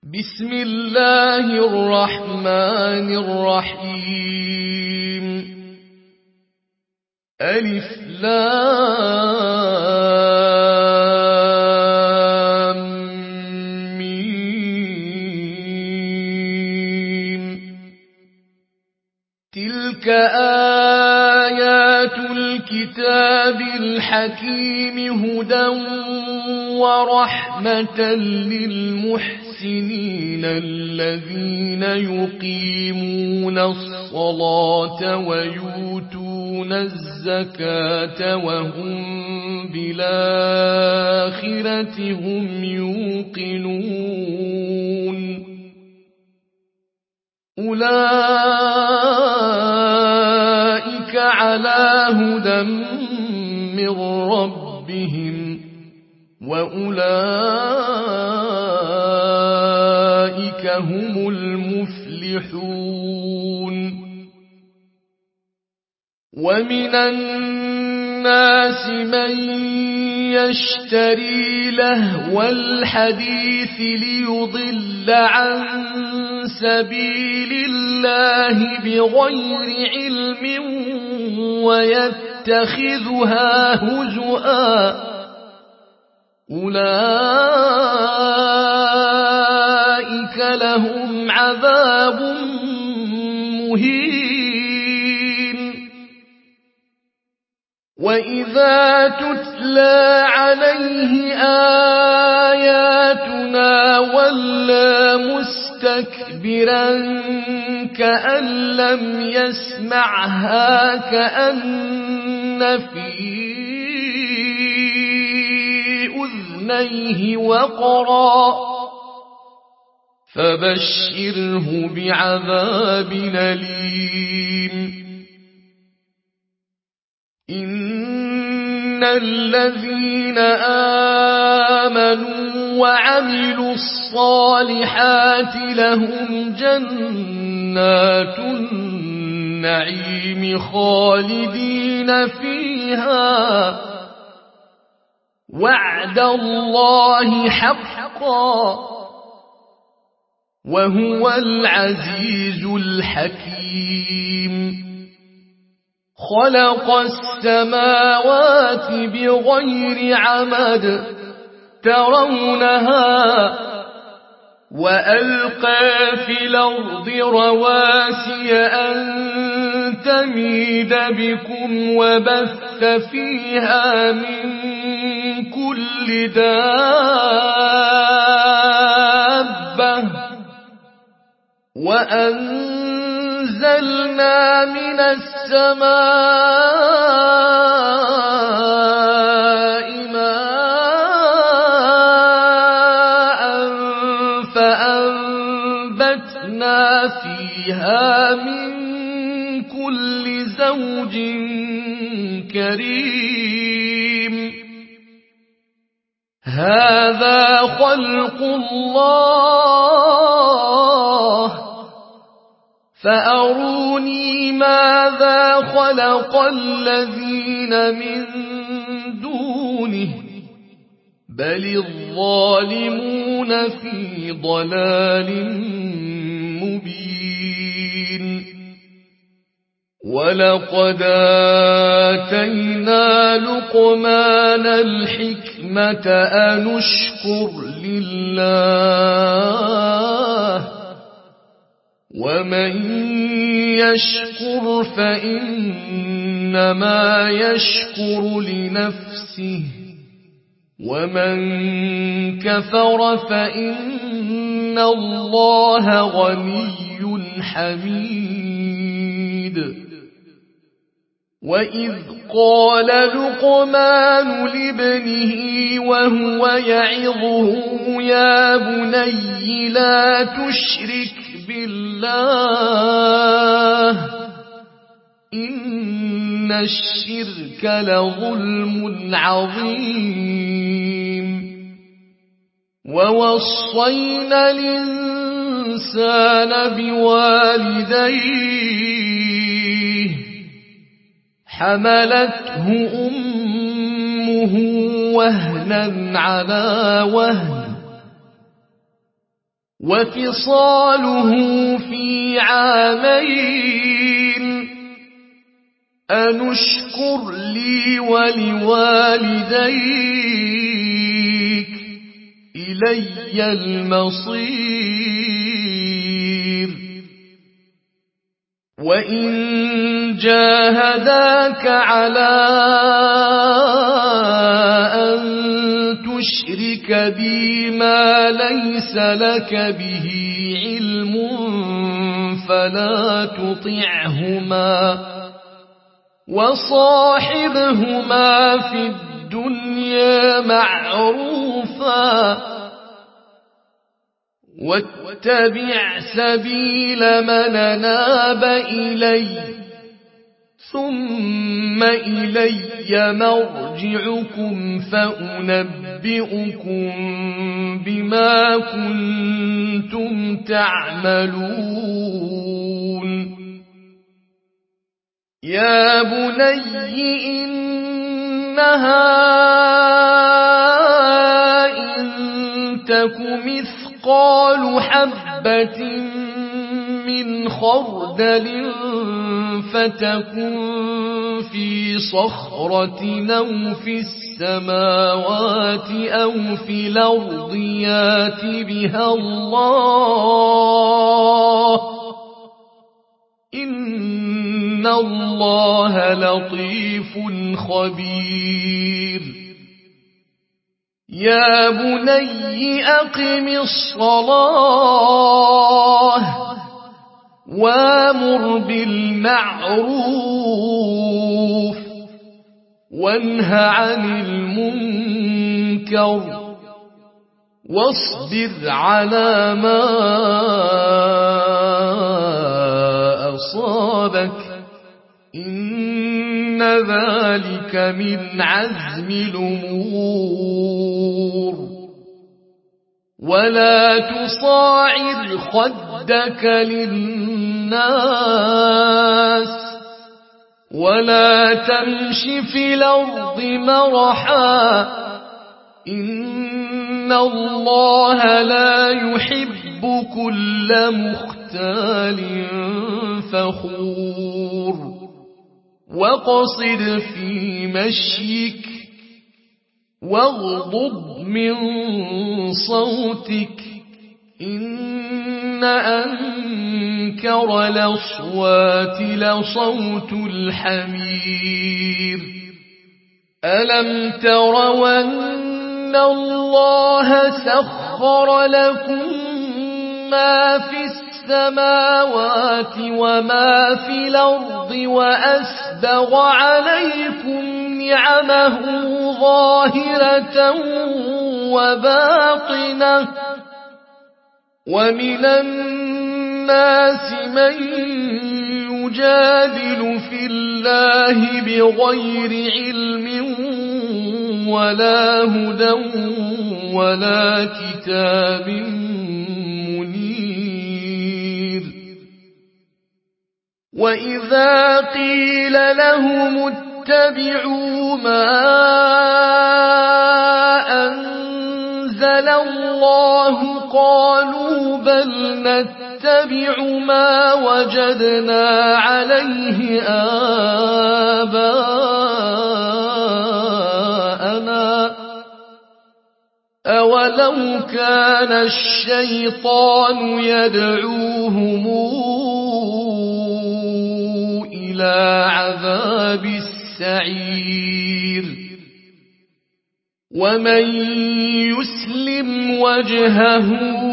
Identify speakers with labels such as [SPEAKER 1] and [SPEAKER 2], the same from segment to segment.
[SPEAKER 1] بسم الله الرحمن الرحيم ألف لام ميم تلك آيات الكتاب الحكيم هدى ورحمة للمحسنين الذين يقيمون الصلاة ويؤتون الزكاة وهم بالآخرة هم يوقنون أولئك على هدى من ربهم وأولئك هم المفلحون ومن الناس من يشتري لهو الحديث ليضل عن سبيل الله بغير علم ويتخذها هزؤا أولئك لهم عذاب مهين وإذا تتلى عليه آياتنا ولى مستكبرا كأن لم يسمعها كأن في أذنيه وقرا فبشره بعذاب أليم إن الذين آمنوا وعملوا الصالحات لهم جنات النعيم خالدين فيها وعد الله حقا وهو العزيز الحكيم خلق السماوات بغير عمد ترونها وألقى في الأرض رواسي أن تميد بكم وبث فيها من كل دابة وأنزلنا من السماء ماء فأنبتنا فيها من كل زوج كريم هذا خلق الله فأروني ماذا خلق الذين من دونه بل الظالمون في ضلال مبين ولقد آتينا لقمان الحكمة أن اشكر لله ومن يشكر فإنما يشكر لنفسه ومن كفر فإن الله غني حميد وإذ قال لقمان لابنه وهو يعظه يا بني لا تشرك بالله إن الشرك لظلم عظيم ووصينا الإنسان بوالديه حملته أمه وهنا على وهن وفصاله في عامين أن اشكر لي ولوالديك إلي المصير وإن جاهداك على أن تشرك بي ما ليس لك به علم فلا تطعهما وصاحبهما في الدنيا معروفا واتبع سبيل من أناب إلي ثم إلي مرجعكم فأنبئكم بما كنتم تعملون يا بني إنها إن تك مثقال حبة من خردل فتكن في صخرة أو في السماوات أو في الأرض يات بها الله إن الله لطيف خبير يا بني أقم الصلاة وامر بالمعروف وانه عن المنكر واصبر على ما أصابك إن ذلك من عزم الأمور ولا تصاعر خدك للناس ولا تمش في الأرض مرحا إن الله لا يحب كل مختال فخور وقصد في مشيك واغضض من صوتك إن أنكر الأصوات لصوت الحمير ألم تروا أن الله سخر لكم ما في السماوات وما في الأرض وأسبغ عليكم نعمه ظاهرة وباطنة ومن الناس من يجادل في الله بغير علم ولا هدى ولا كتاب منير وإذا قيل لهم اتبعوا ما أنزل الله قالوا بل نتبع ما وجدنا عليه آباءنا أولو كان الشيطان يدعوهم إلى عذاب السعير ومن يسلم وجهه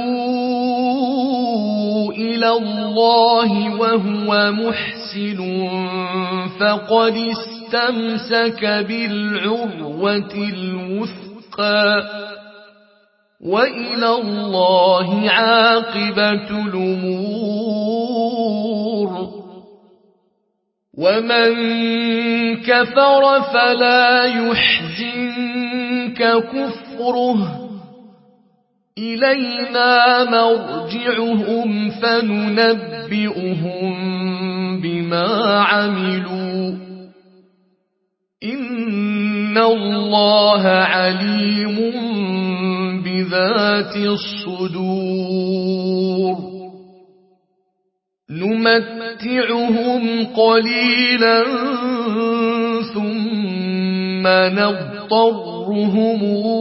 [SPEAKER 1] إلى الله وهو محسن فقد استمسك بالعروة الوثقى وإلى الله عاقبة الأمور ومن كفر فلا يحزنك كفره إلينا مرجعهم فننبئهم بما عملوا إن الله عليم ذات الصدور نمتعهم قليلا ثم نضطرهم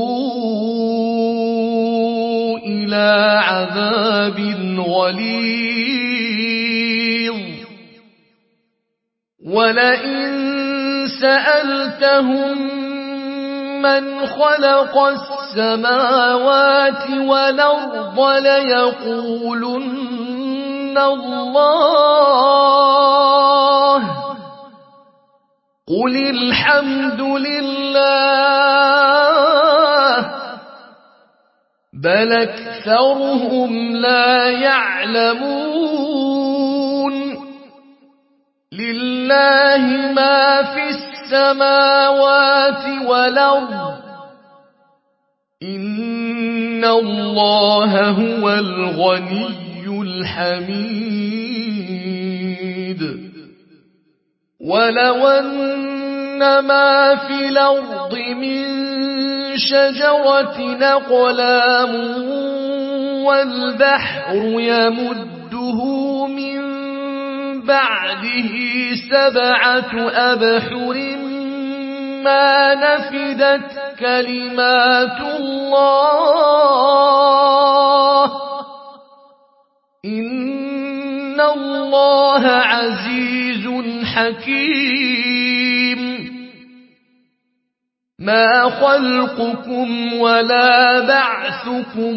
[SPEAKER 1] إلى عذاب غليظ ولئن سألتهم من خلق السماوات والأرض ليقولن الله قل الحمد لله بل أكثرهم لا يعلمون لله ما في السماوات والأرض إن الله هو الغني الحميد ولو أن ما في الأرض من شجرة أقلام والبحر يمده من بعده 7 أبحر ما نفدت كلمات الله إن الله عزيز حكيم ما خلقكم ولا بعثكم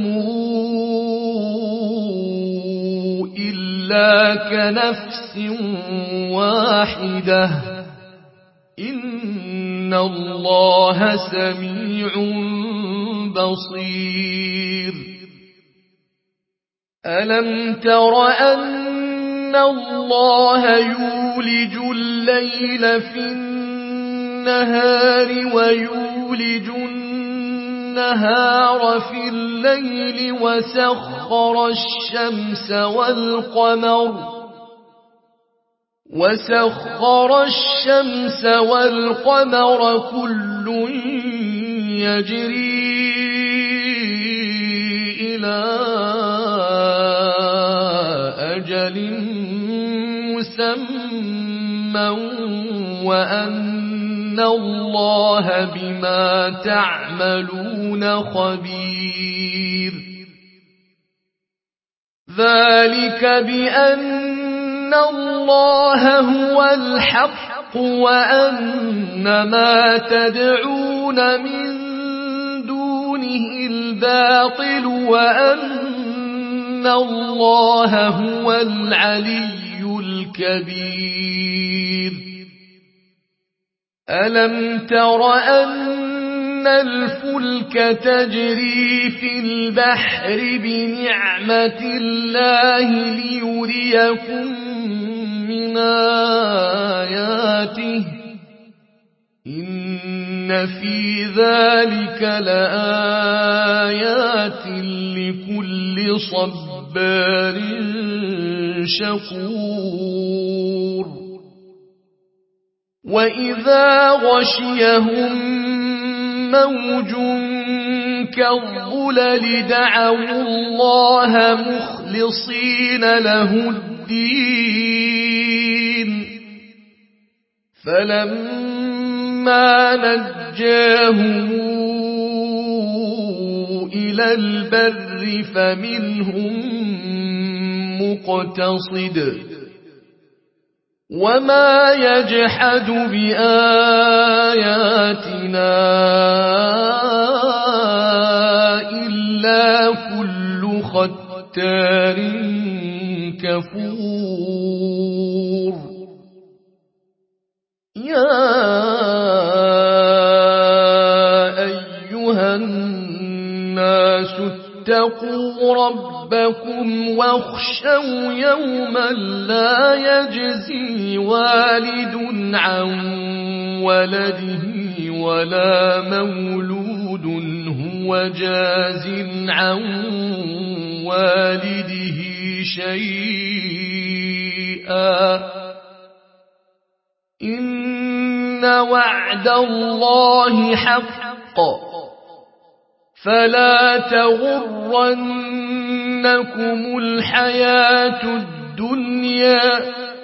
[SPEAKER 1] إلا كنفس واحدة إن الله سميع بصير ألم تر أن الله يولج الليل في النهار ويولج النهار في الليل وسخر الشمس والقمر كل يجري إلى أجل مسمى وأن الله بما تعملون خبير ذلك بأن الله هو الحق وأن ما تدعون من دونه الباطل وأن الله هو العلي الكبير ألم تر أن الفلك تجري في البحر بنعمة الله ليريكم من آياته إن في ذلك لآيات لكل صبار شكور وإذا غشيهم موج كالظلل دعوا الله مخلصين له الدين فلما نجاهم إلى البر فمنهم مقتصد وما يجحد بآياتنا إلا كل ختار كفور يا أيها الناس اتقوا ربكم واخشوا يوما لا يجزي والد عن ولده ولا مولود هو جاز عن والده شيئا إن وعد الله حق فلا تغرنكم الحياة الدنيا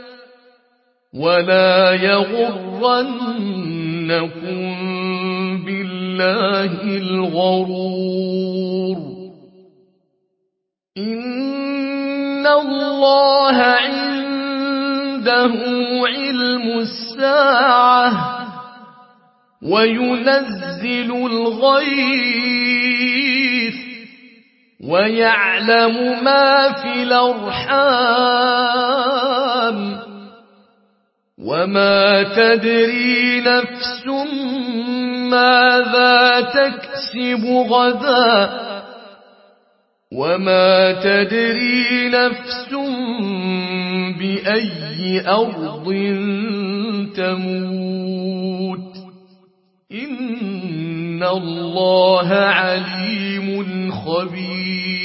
[SPEAKER 1] ولا يغرنكم بالله الغرور إن الله عنده علم الساعة وينزل الغيث ويعلم ما في الأرحام وما تدري نفس ماذا تكسب غدا وما تدري نفس بأي أرض تموت إن الله عليم خبير